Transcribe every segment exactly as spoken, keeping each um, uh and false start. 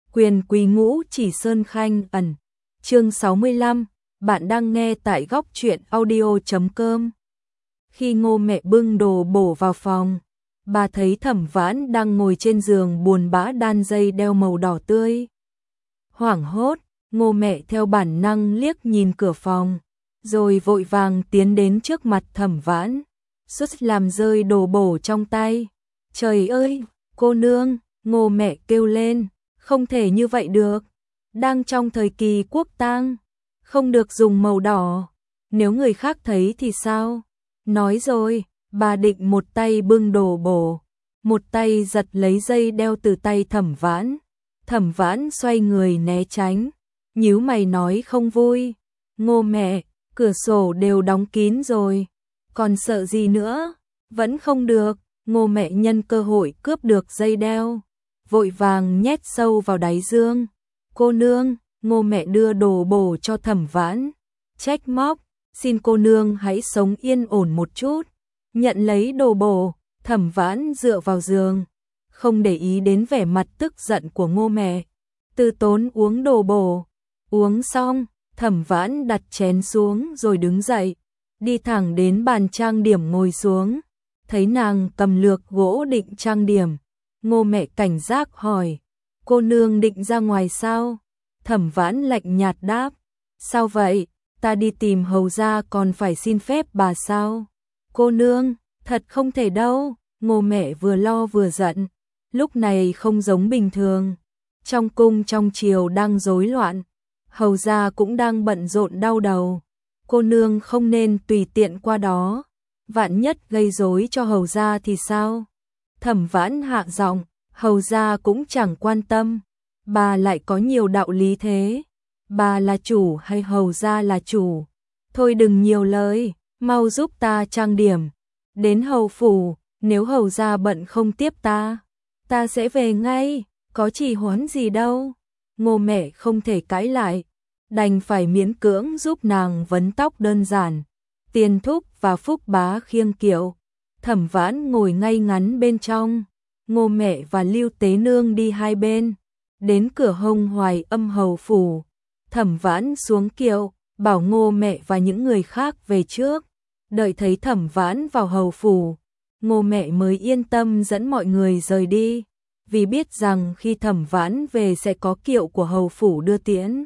Quyền quý ngũ chỉ sơn khanh ẩn. Chương sáu mươi lăm, bạn đang nghe tại góc truyện audio chấm com. Khi Ngô mẹ bưng đồ bổ vào phòng, bà thấy Thẩm Vãn đang ngồi trên giường buồn bã đan dây đeo màu đỏ tươi. Hoảng hốt, Ngô mẹ theo bản năng liếc nhìn cửa phòng, rồi vội vàng tiến đến trước mặt Thẩm Vãn, suýt làm rơi đồ bổ trong tay. Trời ơi, cô nương, Ngô mẹ kêu lên, không thể như vậy được. Đang trong thời kỳ quốc tang, không được dùng màu đỏ, nếu người khác thấy thì sao? Nói rồi, bà định một tay bưng đồ bổ, một tay giật lấy dây đeo từ tay Thẩm Vãn. Thẩm Vãn xoay người né tránh, nhíu mày nói không vui. Ngô mẹ, cửa sổ đều đóng kín rồi, còn sợ gì nữa? Vẫn không được. Ngô mẹ nhân cơ hội cướp được dây đeo, vội vàng nhét sâu vào đáy giường. Cô nương, Ngô mẹ đưa đồ bổ cho Thẩm Vãn, trách móc, xin cô nương hãy sống yên ổn một chút. Nhận lấy đồ bổ, Thẩm Vãn dựa vào giường, không để ý đến vẻ mặt tức giận của Ngô mẹ, từ tốn uống đồ bổ. Uống xong, Thẩm Vãn đặt chén xuống rồi đứng dậy, đi thẳng đến bàn trang điểm ngồi xuống. Thấy nàng cầm lược gỗ định trang điểm, Ngô mẹ cảnh giác hỏi, cô nương định ra ngoài sao? Thẩm Vãn lạnh nhạt đáp, sao vậy, ta đi tìm hầu gia còn phải xin phép bà sao? Cô nương, thật không thể đâu. Ngô mẹ vừa lo vừa giận, lúc này không giống bình thường. Trong cung trong triều đang rối loạn, hầu gia cũng đang bận rộn đau đầu, cô nương không nên tùy tiện qua đó. Vạn nhất gây rối cho hầu gia thì sao? Thẩm Vãn hạ giọng, hầu gia cũng chẳng quan tâm, bà lại có nhiều đạo lý thế. Bà là chủ hay hầu gia là chủ? Thôi đừng nhiều lời, mau giúp ta trang điểm. Đến hầu phủ, nếu hầu gia bận không tiếp ta, ta sẽ về ngay, có trì hoãn gì đâu. Ngô mẹ không thể cãi lại, đành phải miễn cưỡng giúp nàng vấn tóc đơn giản. Tiền thúc và Phúc bá khiêng kiệu, Thẩm Vãn ngồi ngay ngắn bên trong, Ngô mẹ và Lưu Tế Nương đi hai bên. Đến cửa Hồng Hoài Âm hầu phủ, Thẩm Vãn xuống kiệu, bảo Ngô mẹ và những người khác về trước. Đợi thấy Thẩm Vãn vào hầu phủ, Ngô mẹ mới yên tâm dẫn mọi người rời đi, vì biết rằng khi Thẩm Vãn về sẽ có kiệu của hầu phủ đưa tiễn.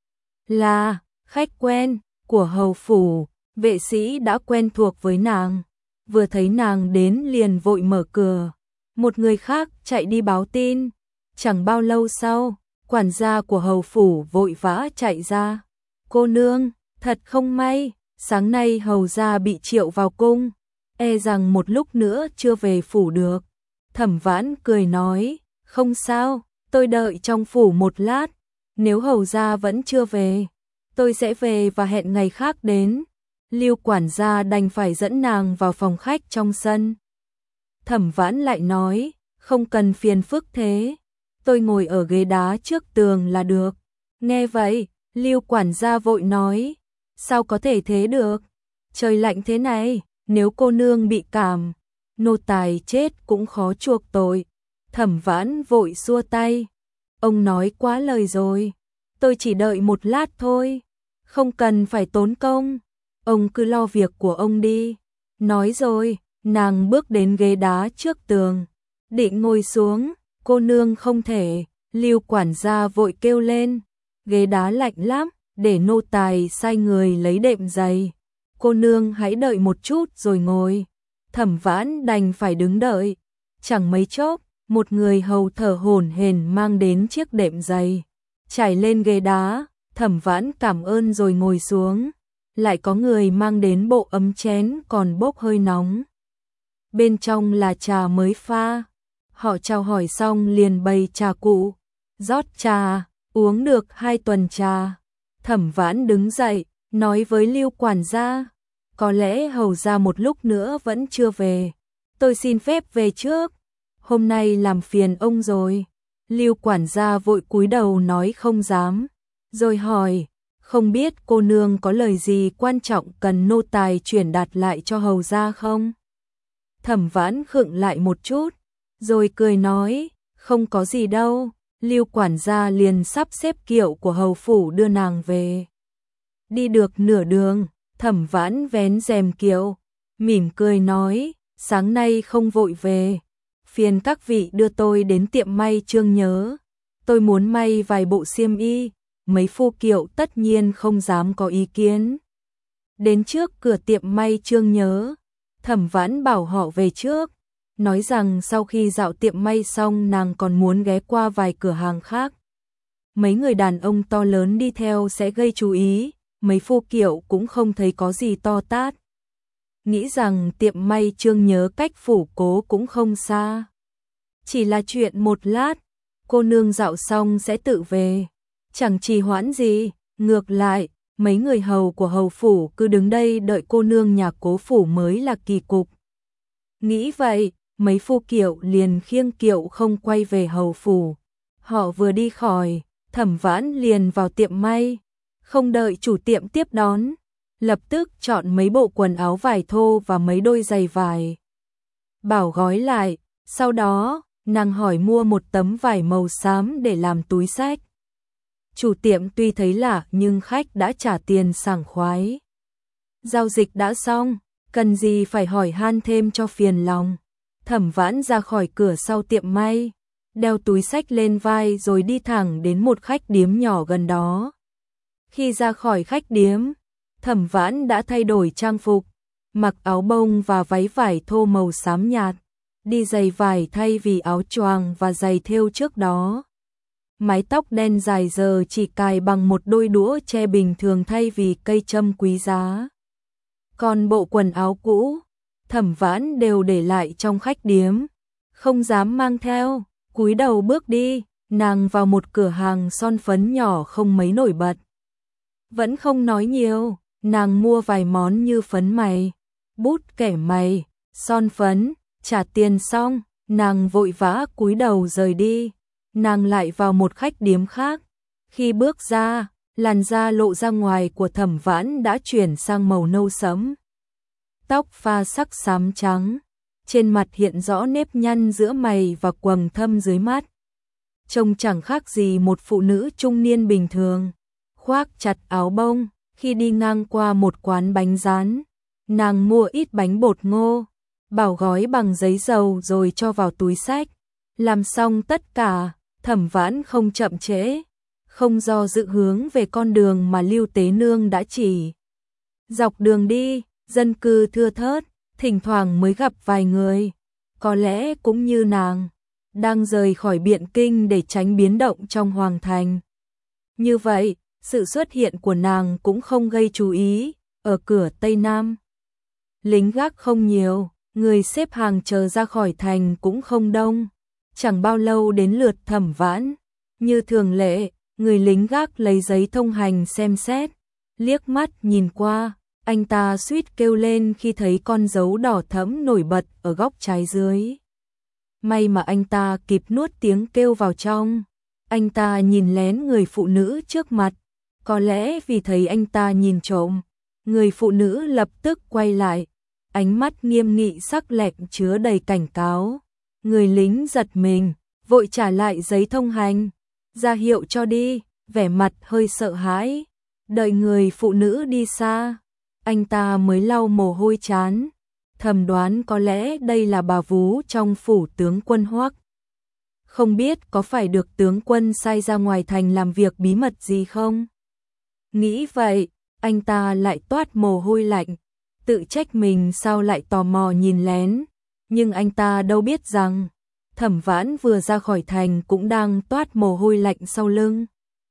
Là khách quen của hầu phủ, vệ sĩ đã quen thuộc với nàng, vừa thấy nàng đến liền vội mở cửa. Một người khác chạy đi báo tin. Chẳng bao lâu sau, quản gia của hầu phủ vội vã chạy ra. Cô nương, thật không may, sáng nay hầu gia bị triệu vào cung, e rằng một lúc nữa chưa về phủ được. Thẩm Vãn cười nói, không sao, tôi đợi trong phủ một lát, nếu hầu gia vẫn chưa về, tôi sẽ về và hẹn ngày khác đến. Lưu quản gia đành phải dẫn nàng vào phòng khách trong sân. Thẩm Vãn lại nói, không cần phiền phức thế, tôi ngồi ở ghế đá trước tường là được. Nghe vậy, Lưu quản gia vội nói, sao có thể thế được? Trời lạnh thế này, nếu cô nương bị cảm, nô tài chết cũng khó chuộc tội. Thẩm Vãn vội xua tay, ông nói quá lời rồi, tôi chỉ đợi một lát thôi, không cần phải tốn công. Ông cứ lo việc của ông đi. Nói rồi, nàng bước đến ghế đá trước tường, định ngồi xuống. Cô nương không thể, Lưu quản gia vội kêu lên, ghế đá lạnh lắm, để nô tài sai người lấy đệm giày. Cô nương hãy đợi một chút rồi ngồi. Thẩm Vãn đành phải đứng đợi. Chẳng mấy chốc, một người hầu thở hổn hển mang đến chiếc đệm giày, trải lên ghế đá. Thẩm Vãn cảm ơn rồi ngồi xuống. Lại có người mang đến bộ ấm chén còn bốc hơi nóng, bên trong là trà mới pha. Họ chào hỏi xong liền bày trà cụ, rót trà, uống được hai tuần trà. Thẩm Vãn đứng dậy, nói với Lưu quản gia, có lẽ hầu gia một lúc nữa vẫn chưa về, tôi xin phép về trước, hôm nay làm phiền ông rồi. Lưu quản gia vội cúi đầu nói không dám, rồi hỏi, không biết cô nương có lời gì quan trọng cần nô tài truyền đạt lại cho hầu gia không? Thẩm Vãn khựng lại một chút, rồi cười nói, không có gì đâu. Lưu quản gia liền sắp xếp kiệu của hầu phủ đưa nàng về. Đi được nửa đường, Thẩm Vãn vén rèm kiệu, mỉm cười nói, sáng nay không vội về, phiền các vị đưa tôi đến tiệm may Trương Nhớ, tôi muốn may vài bộ xiêm y. Mấy phu kiệu tất nhiên không dám có ý kiến. Đến trước cửa tiệm may Trương Nhớ, Thẩm Vãn bảo họ về trước, nói rằng sau khi dạo tiệm may xong nàng còn muốn ghé qua vài cửa hàng khác. Mấy người đàn ông to lớn đi theo sẽ gây chú ý, mấy phu kiệu cũng không thấy có gì to tát. Nghĩ rằng tiệm may Trương Nhớ cách phủ cố cũng không xa. Chỉ là chuyện một lát, cô nương dạo xong sẽ tự về. Chẳng trì hoãn gì, ngược lại, mấy người hầu của hầu phủ cứ đứng đây đợi cô nương nhà Cố phủ mới là kỳ cục. Nghĩ vậy, mấy phu kiệu liền khiêng kiệu không quay về hầu phủ. Họ vừa đi khỏi, Thẩm Vãn liền vào tiệm may, không đợi chủ tiệm tiếp đón, lập tức chọn mấy bộ quần áo vải thô và mấy đôi giày vải. Bảo gói lại, sau đó, nàng hỏi mua một tấm vải màu xám để làm túi xách. Chủ tiệm tuy thấy lạ nhưng khách đã trả tiền sảng khoái. Giao dịch đã xong, cần gì phải hỏi han thêm cho phiền lòng. Thẩm Vãn ra khỏi cửa sau tiệm may, đeo túi xách lên vai rồi đi thẳng đến một khách điếm nhỏ gần đó. Khi ra khỏi khách điếm, Thẩm Vãn đã thay đổi trang phục, mặc áo bông và váy vải thô màu xám nhạt, đi giày vải thay vì áo choàng và giày thêu trước đó. Mái tóc đen dài giờ chỉ cài bằng một đôi đũa tre bình thường thay vì cây châm quý giá. Còn bộ quần áo cũ, Thẩm Vãn đều để lại trong khách điếm, không dám mang theo, cúi đầu bước đi, nàng vào một cửa hàng son phấn nhỏ không mấy nổi bật. Vẫn không nói nhiều, nàng mua vài món như phấn mày, bút kẻ mày, son phấn, trả tiền xong, nàng vội vã cúi đầu rời đi. Nàng lại vào một khách điếm khác, khi bước ra, làn da lộ ra ngoài của Thẩm Vãn đã chuyển sang màu nâu sẫm. Tóc pha sắc xám trắng, trên mặt hiện rõ nếp nhăn giữa mày và quầng thâm dưới mắt. Trông chẳng khác gì một phụ nữ trung niên bình thường, khoác chặt áo bông, khi đi ngang qua một quán bánh rán, nàng mua ít bánh bột ngô, bảo gói bằng giấy dầu rồi cho vào túi xách. Làm xong tất cả, Thẩm Vãn không chậm trễ, không do dự hướng về con đường mà Lưu Tế Nương đã chỉ. Dọc đường đi, dân cư thưa thớt, thỉnh thoảng mới gặp vài người, có lẽ cũng như nàng, đang rời khỏi Biện Kinh để tránh biến động trong hoàng thành. Như vậy, sự xuất hiện của nàng cũng không gây chú ý, ở cửa Tây Nam. Lính gác không nhiều, người xếp hàng chờ ra khỏi thành cũng không đông. Chẳng bao lâu đến lượt Thẩm Vãn, như thường lệ, người lính gác lấy giấy thông hành xem xét, liếc mắt nhìn qua, anh ta suýt kêu lên khi thấy con dấu đỏ thẫm nổi bật ở góc trái dưới. May mà anh ta kịp nuốt tiếng kêu vào trong, anh ta nhìn lén người phụ nữ trước mặt, có lẽ vì thấy anh ta nhìn trộm, người phụ nữ lập tức quay lại, ánh mắt nghiêm nghị sắc lẹm chứa đầy cảnh cáo. Người lính giật mình, vội trả lại giấy thông hành, ra hiệu cho đi, vẻ mặt hơi sợ hãi. Đợi người phụ nữ đi xa, anh ta mới lau mồ hôi trán, thầm đoán có lẽ đây là bà vú trong phủ tướng quân Hoắc. Không biết có phải được tướng quân sai ra ngoài thành làm việc bí mật gì không? Nghĩ vậy, anh ta lại toát mồ hôi lạnh, tự trách mình sao lại tò mò nhìn lén. Nhưng anh ta đâu biết rằng, Thẩm Vãn vừa ra khỏi thành cũng đang toát mồ hôi lạnh sau lưng.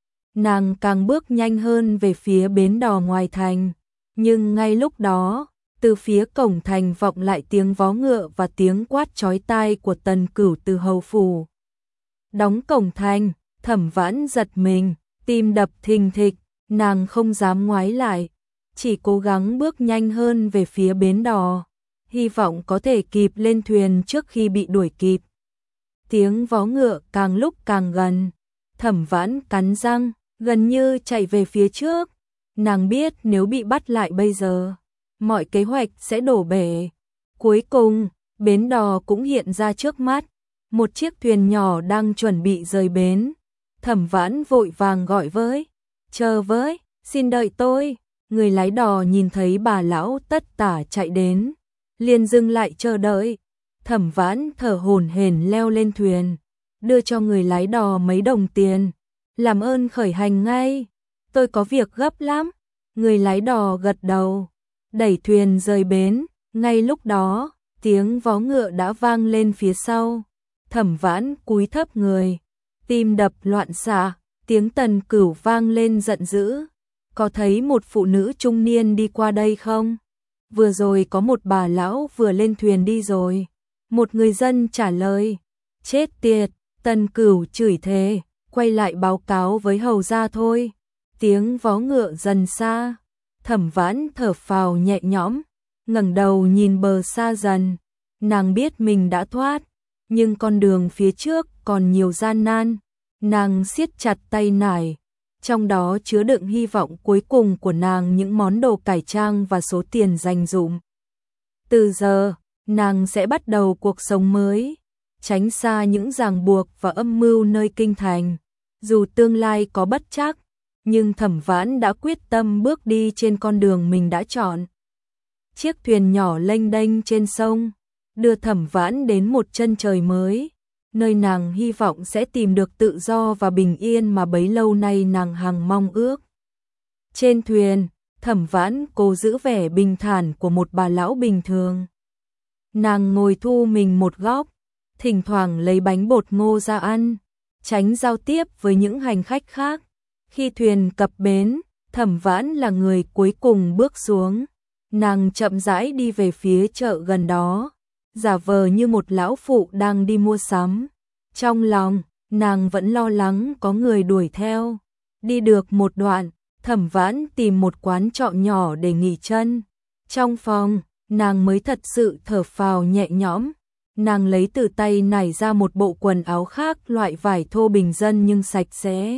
Nàng càng bước nhanh hơn về phía bến đò ngoài thành, nhưng ngay lúc đó, từ phía cổng thành vọng lại tiếng vó ngựa và tiếng quát chói tai của Tần Cửu từ hầu phủ. Đóng cổng thành, Thẩm Vãn giật mình, tim đập thình thịch, nàng không dám ngoái lại, chỉ cố gắng bước nhanh hơn về phía bến đò, hy vọng có thể kịp lên thuyền trước khi bị đuổi kịp. Tiếng vó ngựa càng lúc càng gần, Thẩm Vãn cắn răng, gần như chạy về phía trước. Nàng biết nếu bị bắt lại bây giờ, mọi kế hoạch sẽ đổ bể. Cuối cùng, bến đò cũng hiện ra trước mắt, một chiếc thuyền nhỏ đang chuẩn bị rời bến, Thẩm Vãn vội vàng gọi với, chờ với, xin đợi tôi. Người lái đò nhìn thấy bà lão tất tả chạy đến, liền dừng lại chờ đợi. Thẩm Vãn thở hổn hển leo lên thuyền, đưa cho người lái đò mấy đồng tiền, làm ơn khởi hành ngay, tôi có việc gấp lắm. Người lái đò gật đầu, đẩy thuyền rời bến. Ngay lúc đó, tiếng vó ngựa đã vang lên phía sau. Thẩm Vãn cúi thấp người, tim đập loạn xạ, tiếng Tần Cửu vang lên giận dữ. Có thấy một phụ nữ trung niên đi qua đây không? Vừa rồi có một bà lão vừa lên thuyền đi rồi. Một người dân trả lời, chết tiệt. Tần Cửu chửi thề, quay lại báo cáo với hầu gia thôi. Tiếng vó ngựa dần xa, Thẩm Vãn thở phào nhẹ nhõm, ngẩng đầu nhìn bờ xa dần. Nàng biết mình đã thoát, nhưng con đường phía trước còn nhiều gian nan. Nàng siết chặt tay nải, trong đó chứa đựng hy vọng cuối cùng của nàng, những món đồ cải trang và số tiền dành dụm. Từ giờ, nàng sẽ bắt đầu cuộc sống mới, tránh xa những ràng buộc và âm mưu nơi kinh thành. Dù tương lai có bất trắc, nhưng Thẩm Vãn đã quyết tâm bước đi trên con đường mình đã chọn. Chiếc thuyền nhỏ lênh đênh trên sông, đưa Thẩm Vãn đến một chân trời mới, nơi nàng hy vọng sẽ tìm được tự do và bình yên mà bấy lâu nay nàng hằng mong ước. Trên thuyền, Thẩm Vãn cố giữ vẻ bình thản của một bà lão bình thường. Nàng ngồi thu mình một góc, thỉnh thoảng lấy bánh bột ngô ra ăn, tránh giao tiếp với những hành khách khác. Khi thuyền cập bến, Thẩm Vãn là người cuối cùng bước xuống. Nàng chậm rãi đi về phía chợ gần đó, giả vờ như một lão phụ đang đi mua sắm. Trong lòng, nàng vẫn lo lắng có người đuổi theo. Đi được một đoạn, Thẩm Vãn tìm một quán trọ nhỏ để nghỉ chân. Trong phòng, nàng mới thật sự thở phào nhẹ nhõm. Nàng lấy từ tay nải ra một bộ quần áo khác, loại vải thô bình dân nhưng sạch sẽ,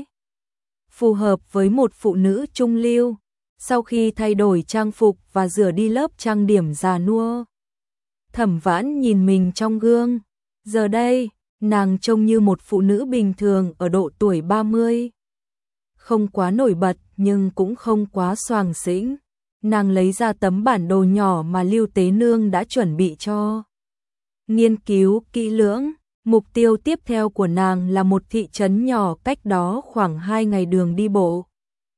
phù hợp với một phụ nữ trung lưu. Sau khi thay đổi trang phục và rửa đi lớp trang điểm già nua, Thẩm Vãn nhìn mình trong gương. Giờ đây, nàng trông như một phụ nữ bình thường ở độ tuổi ba mươi. Không quá nổi bật nhưng cũng không quá xoàng xĩnh. Nàng lấy ra tấm bản đồ nhỏ mà Lưu Tế Nương đã chuẩn bị cho. Nghiên cứu kỹ lưỡng, mục tiêu tiếp theo của nàng là một thị trấn nhỏ cách đó khoảng hai ngày đường đi bộ.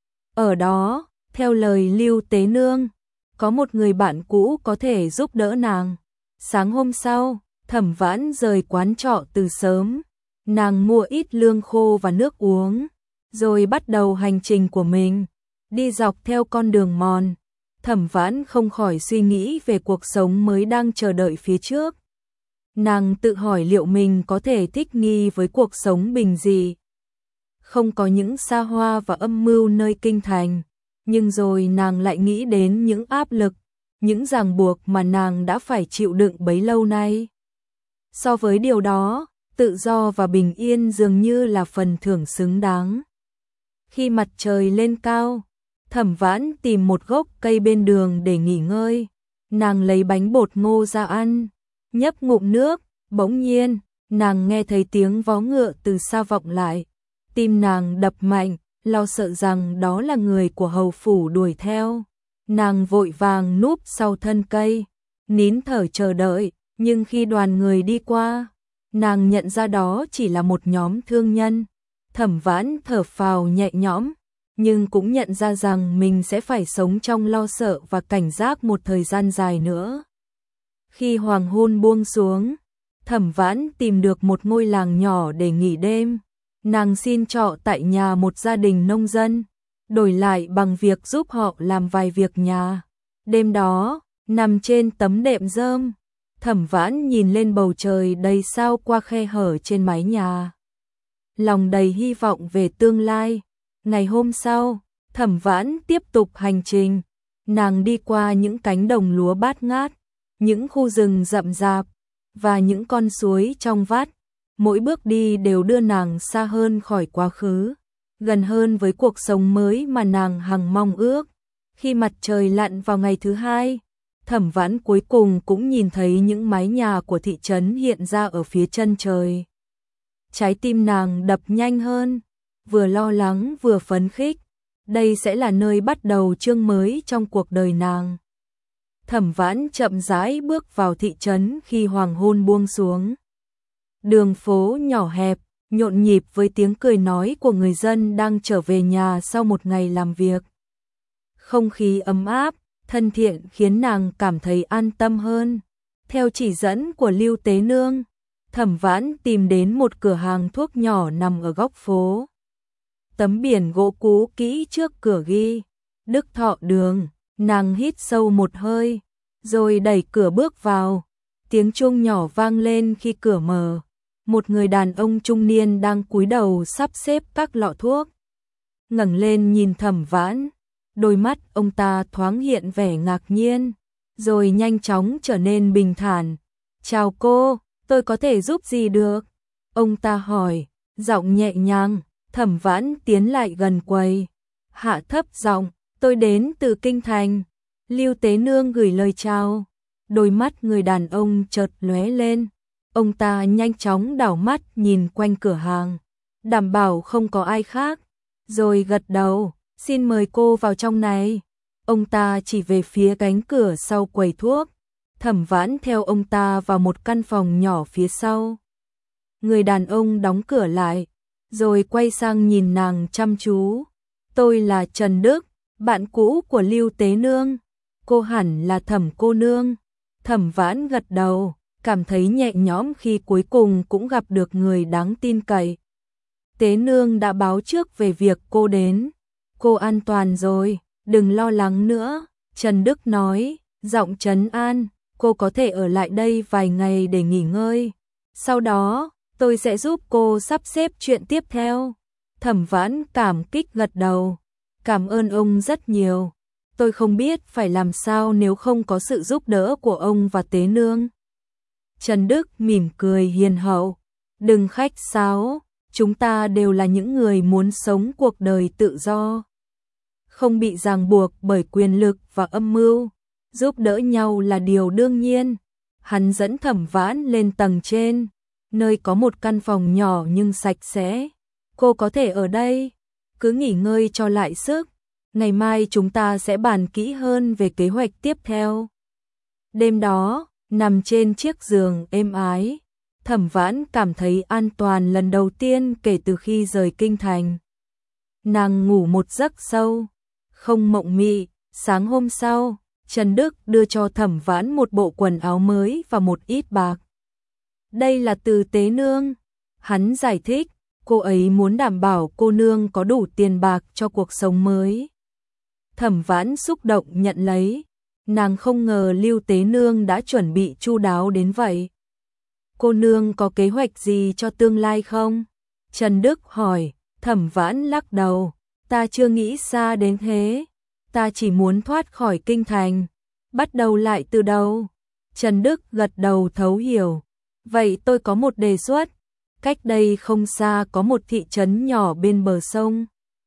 Ở đó, theo lời Lưu Tế Nương, có một người bạn cũ có thể giúp đỡ nàng. Sáng hôm sau, Thẩm Vãn rời quán trọ từ sớm. Nàng mua ít lương khô và nước uống, rồi bắt đầu hành trình của mình. Đi dọc theo con đường mòn, Thẩm Vãn không khỏi suy nghĩ về cuộc sống mới đang chờ đợi phía trước. Nàng tự hỏi liệu mình có thể thích nghi với cuộc sống bình dị, không có những xa hoa và âm mưu nơi kinh thành. Nhưng rồi nàng lại nghĩ đến những áp lực, những ràng buộc mà nàng đã phải chịu đựng bấy lâu nay. So với điều đó, tự do và bình yên dường như là phần thưởng xứng đáng. Khi mặt trời lên cao, Thẩm Vãn tìm một gốc cây bên đường để nghỉ ngơi. Nàng lấy bánh bột ngô ra ăn, nhấp ngụm nước. Bỗng nhiên, nàng nghe thấy tiếng vó ngựa từ xa vọng lại. Tim nàng đập mạnh, lo sợ rằng đó là người của hầu phủ đuổi theo. Nàng vội vàng núp sau thân cây, nín thở chờ đợi. Nhưng khi đoàn người đi qua, nàng nhận ra đó chỉ là một nhóm thương nhân. Thẩm Vãn thở phào nhẹ nhõm, nhưng cũng nhận ra rằng mình sẽ phải sống trong lo sợ và cảnh giác một thời gian dài nữa. Khi hoàng hôn buông xuống, Thẩm Vãn tìm được một ngôi làng nhỏ để nghỉ đêm. Nàng xin trọ tại nhà một gia đình nông dân, đổi lại bằng việc giúp họ làm vài việc nhà. Đêm đó, nằm trên tấm đệm rơm, Thẩm Vãn nhìn lên bầu trời đầy sao qua khe hở trên mái nhà, lòng đầy hy vọng về tương lai. Ngày hôm sau, Thẩm Vãn tiếp tục hành trình. Nàng đi qua những cánh đồng lúa bát ngát, những khu rừng rậm rạp và những con suối trong vắt. Mỗi bước đi đều đưa nàng xa hơn khỏi quá khứ, gần hơn với cuộc sống mới mà nàng hằng mong ước. Khi mặt trời lặn vào ngày thứ hai, Thẩm Vãn cuối cùng cũng nhìn thấy những mái nhà của thị trấn hiện ra ở phía chân trời. Trái tim nàng đập nhanh hơn, vừa lo lắng vừa phấn khích. Đây sẽ là nơi bắt đầu chương mới trong cuộc đời nàng. Thẩm Vãn chậm rãi bước vào thị trấn khi hoàng hôn buông xuống. Đường phố nhỏ hẹp, nhộn nhịp với tiếng cười nói của người dân đang trở về nhà sau một ngày làm việc. Không khí ấm áp, thân thiện khiến nàng cảm thấy an tâm hơn. Theo chỉ dẫn của Lưu Tế Nương, Thẩm Vãn tìm đến một cửa hàng thuốc nhỏ nằm ở góc phố. Tấm biển gỗ cũ kỹ trước cửa ghi Đức Thọ Đường. Nàng hít sâu một hơi, rồi đẩy cửa bước vào. Tiếng chuông nhỏ vang lên khi cửa mở. Một người đàn ông trung niên đang cúi đầu sắp xếp các lọ thuốc. Ngẩng lên nhìn Thẩm Vãn, đôi mắt ông ta thoáng hiện vẻ ngạc nhiên, rồi nhanh chóng trở nên bình thản. "Chào cô, tôi có thể giúp gì được?" Ông ta hỏi, giọng nhẹ nhàng. Thẩm Vãn tiến lại gần quầy, hạ thấp giọng, "Tôi đến từ Kinh Thành." Lưu Tế Nương gửi lời chào. Đôi mắt người đàn ông chợt lóe lên. Ông ta nhanh chóng đảo mắt nhìn quanh cửa hàng, đảm bảo không có ai khác, rồi gật đầu, "Xin mời cô vào trong này." Ông ta chỉ về phía cánh cửa sau quầy thuốc. Thẩm Vãn theo ông ta vào một căn phòng nhỏ phía sau. Người đàn ông đóng cửa lại, rồi quay sang nhìn nàng chăm chú. "Tôi là Trần Đức, bạn cũ của Lưu Tế Nương. Cô hẳn là Thẩm cô nương." Thẩm Vãn gật đầu, cảm thấy nhẹ nhõm khi cuối cùng cũng gặp được người đáng tin cậy. "Tế Nương đã báo trước về việc cô đến. Cô an toàn rồi, đừng lo lắng nữa." Trần Đức nói, giọng trấn an, "Cô có thể ở lại đây vài ngày để nghỉ ngơi. Sau đó, tôi sẽ giúp cô sắp xếp chuyện tiếp theo." Thẩm Vãn cảm kích gật đầu. "Cảm ơn ông rất nhiều. Tôi không biết phải làm sao nếu không có sự giúp đỡ của ông và Tế Nương." Trần Đức mỉm cười hiền hậu, "Đừng khách sáo, chúng ta đều là những người muốn sống cuộc đời tự do, không bị ràng buộc bởi quyền lực và âm mưu. Giúp đỡ nhau là điều đương nhiên." Hắn dẫn Thẩm Vãn lên tầng trên, nơi có một căn phòng nhỏ nhưng sạch sẽ. "Cô có thể ở đây, cứ nghỉ ngơi cho lại sức. Ngày mai chúng ta sẽ bàn kỹ hơn về kế hoạch tiếp theo." Đêm đó, nằm trên chiếc giường êm ái, Thẩm Vãn cảm thấy an toàn lần đầu tiên kể từ khi rời Kinh Thành. Nàng ngủ một giấc sâu, không mộng mị. Sáng hôm sau, Trần Đức đưa cho Thẩm Vãn một bộ quần áo mới và một ít bạc. "Đây là từ Tế Nương." Hắn giải thích, cô ấy muốn đảm bảo cô nương có đủ tiền bạc cho cuộc sống mới. Thẩm Vãn xúc động nhận lấy. Nàng không ngờ Lưu Tế Nương đã chuẩn bị chu đáo đến vậy. "Cô nương có kế hoạch gì cho tương lai không?" Trần Đức hỏi. Thẩm Vãn lắc đầu, "Ta chưa nghĩ xa đến thế. Ta chỉ muốn thoát khỏi Kinh Thành. Bắt đầu lại từ đầu." Trần Đức gật đầu thấu hiểu. "Vậy tôi có một đề xuất. Cách đây không xa có một thị trấn nhỏ bên bờ sông.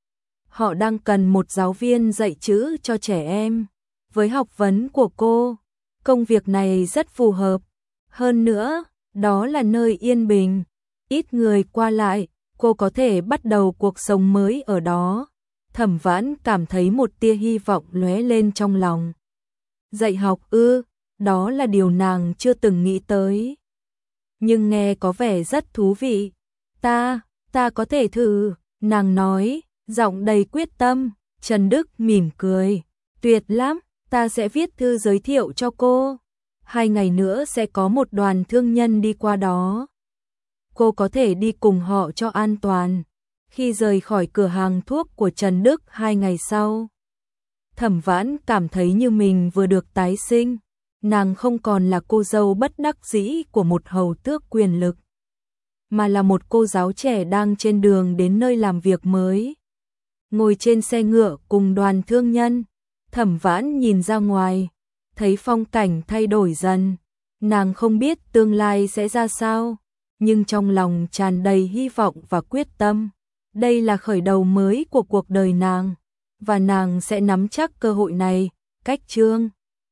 Họ đang cần một giáo viên dạy chữ cho trẻ em. Với học vấn của cô, công việc này rất phù hợp. Hơn nữa, đó là nơi yên bình, ít người qua lại, cô có thể bắt đầu cuộc sống mới ở đó." Thẩm Vãn cảm thấy một tia hy vọng lóe lên trong lòng. Dạy học ư? Đó là điều nàng chưa từng nghĩ tới. Nhưng nghe có vẻ rất thú vị. Ta, ta có thể thử, nàng nói, giọng đầy quyết tâm. Trần Đức mỉm cười, "Tuyệt lắm, ta sẽ viết thư giới thiệu cho cô. Hai ngày nữa sẽ có một đoàn thương nhân đi qua đó. Cô có thể đi cùng họ cho an toàn." Khi rời khỏi cửa hàng thuốc của Trần Đức hai ngày sau, Thẩm Vãn cảm thấy như mình vừa được tái sinh. Nàng không còn là cô dâu bất đắc dĩ của một hầu tước quyền lực, mà là một cô giáo trẻ đang trên đường đến nơi làm việc mới. Ngồi trên xe ngựa cùng đoàn thương nhân, Thẩm Vãn nhìn ra ngoài, thấy phong cảnh thay đổi dần. Nàng không biết tương lai sẽ ra sao, nhưng trong lòng tràn đầy hy vọng và quyết tâm. Đây là khởi đầu mới của cuộc đời nàng, và nàng sẽ nắm chắc cơ hội này. Cách chương